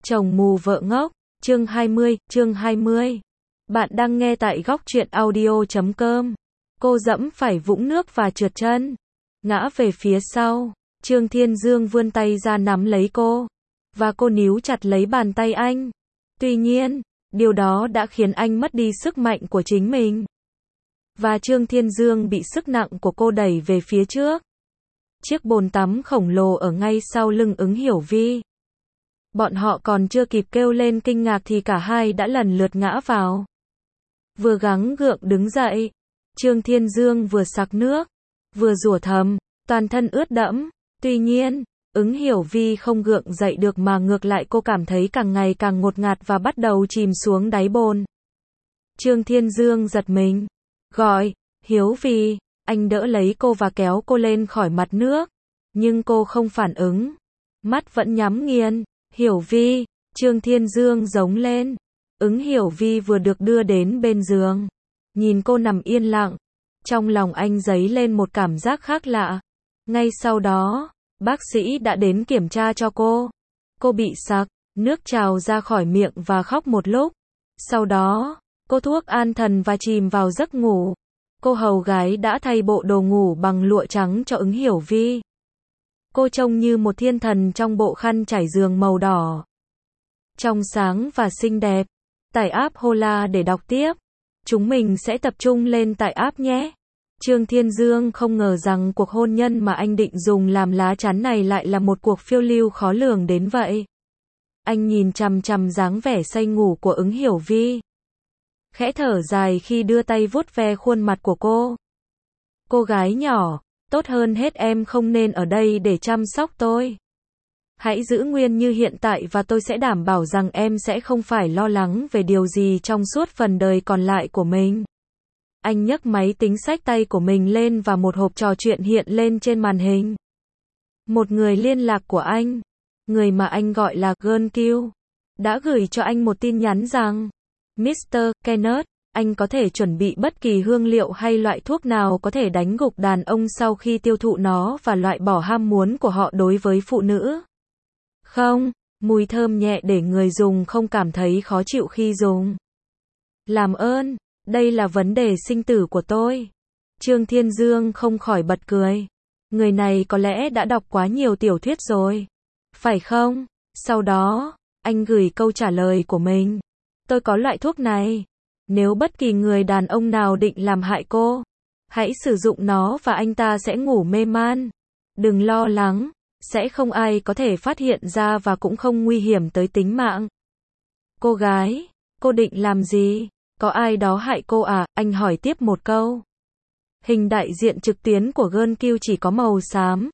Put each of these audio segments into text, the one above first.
Chồng mù vợ ngốc, chương 20. Bạn đang nghe tại góc truyện audio.com. Cô dẫm phải vũng nước và trượt chân, ngã về phía sau. Trương Thiên Dương vươn tay ra nắm lấy cô, và cô níu chặt lấy bàn tay anh. Tuy nhiên, điều đó đã khiến anh mất đi sức mạnh của chính mình. Và Trương Thiên Dương bị sức nặng của cô đẩy về phía trước. Chiếc bồn tắm khổng lồ ở ngay sau lưng Ứng Hiểu Vi. Bọn họ còn chưa kịp kêu lên kinh ngạc thì cả hai đã lần lượt ngã vào. Vừa gắng gượng đứng dậy, Trương Thiên Dương vừa sặc nước, vừa rủa thầm, toàn thân ướt đẫm. Tuy nhiên, Ứng Hiểu Vi không gượng dậy được mà ngược lại cô cảm thấy càng ngày càng ngột ngạt và bắt đầu chìm xuống đáy bồn. Trương Thiên Dương giật mình, gọi, Hiếu Vi. Anh đỡ lấy cô và kéo cô lên khỏi mặt nước, nhưng cô không phản ứng, mắt vẫn nhắm nghiền. Hiểu Vi, Trương Thiên Dương giống lên. Ứng Hiểu Vi vừa được đưa đến bên giường, nhìn cô nằm yên lặng, trong lòng anh dấy lên một cảm giác khác lạ. Ngay sau đó, bác sĩ đã đến kiểm tra cho cô. Cô bị sặc, nước trào ra khỏi miệng và khóc một lúc. Sau đó, cô thuốc an thần và chìm vào giấc ngủ. Cô hầu gái đã thay bộ đồ ngủ bằng lụa trắng cho Ứng Hiểu Vi. Cô trông như một thiên thần trong bộ khăn trải giường màu đỏ, trong sáng và xinh đẹp. Tải app Hola để đọc tiếp. Chúng mình sẽ tập trung lên tải app nhé. Trương Thiên Dương không ngờ rằng cuộc hôn nhân mà anh định dùng làm lá chắn này lại là một cuộc phiêu lưu khó lường đến vậy. Anh nhìn chằm chằm dáng vẻ say ngủ của Ứng Hiểu Vi, khẽ thở dài khi đưa tay vuốt ve khuôn mặt của cô. Cô gái nhỏ, tốt hơn hết em không nên ở đây để chăm sóc tôi. Hãy giữ nguyên như hiện tại và tôi sẽ đảm bảo rằng em sẽ không phải lo lắng về điều gì trong suốt phần đời còn lại của mình. Anh nhấc máy tính xách tay của mình lên và một hộp trò chuyện hiện lên trên màn hình. Một người liên lạc của anh, người mà anh gọi là Girl, đã gửi cho anh một tin nhắn rằng: Mr. Kenneth, anh có thể chuẩn bị bất kỳ hương liệu hay loại thuốc nào có thể đánh gục đàn ông sau khi tiêu thụ nó và loại bỏ ham muốn của họ đối với phụ nữ. Không, mùi thơm nhẹ để người dùng không cảm thấy khó chịu khi dùng. Làm ơn, đây là vấn đề sinh tử của tôi. Trương Thiên Dương không khỏi bật cười. Người này có lẽ đã đọc quá nhiều tiểu thuyết rồi, phải không? Sau đó, anh gửi câu trả lời của mình. Tôi có loại thuốc này. Nếu bất kỳ người đàn ông nào định làm hại cô, hãy sử dụng nó và anh ta sẽ ngủ mê man. Đừng lo lắng, sẽ không ai có thể phát hiện ra và cũng không nguy hiểm tới tính mạng. Cô gái, cô định làm gì? Có ai đó hại cô à? Anh hỏi tiếp một câu. Hình đại diện trực tuyến của Girl chỉ có màu xám.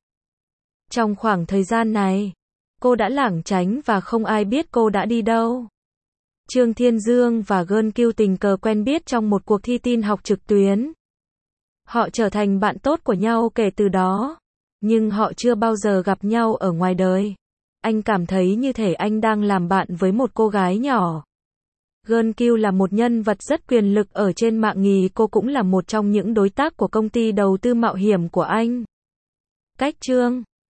Trong khoảng thời gian này, cô đã lảng tránh và không ai biết cô đã đi đâu. Trương Thiên Dương và Girl tình cờ quen biết trong một cuộc thi tin học trực tuyến. Họ trở thành bạn tốt của nhau kể từ đó, nhưng họ chưa bao giờ gặp nhau ở ngoài đời. Anh cảm thấy như thể anh đang làm bạn với một cô gái nhỏ. Girl là một nhân vật rất quyền lực ở trên mạng nghì, cô cũng là một trong những đối tác của công ty đầu tư mạo hiểm của anh. Cách chương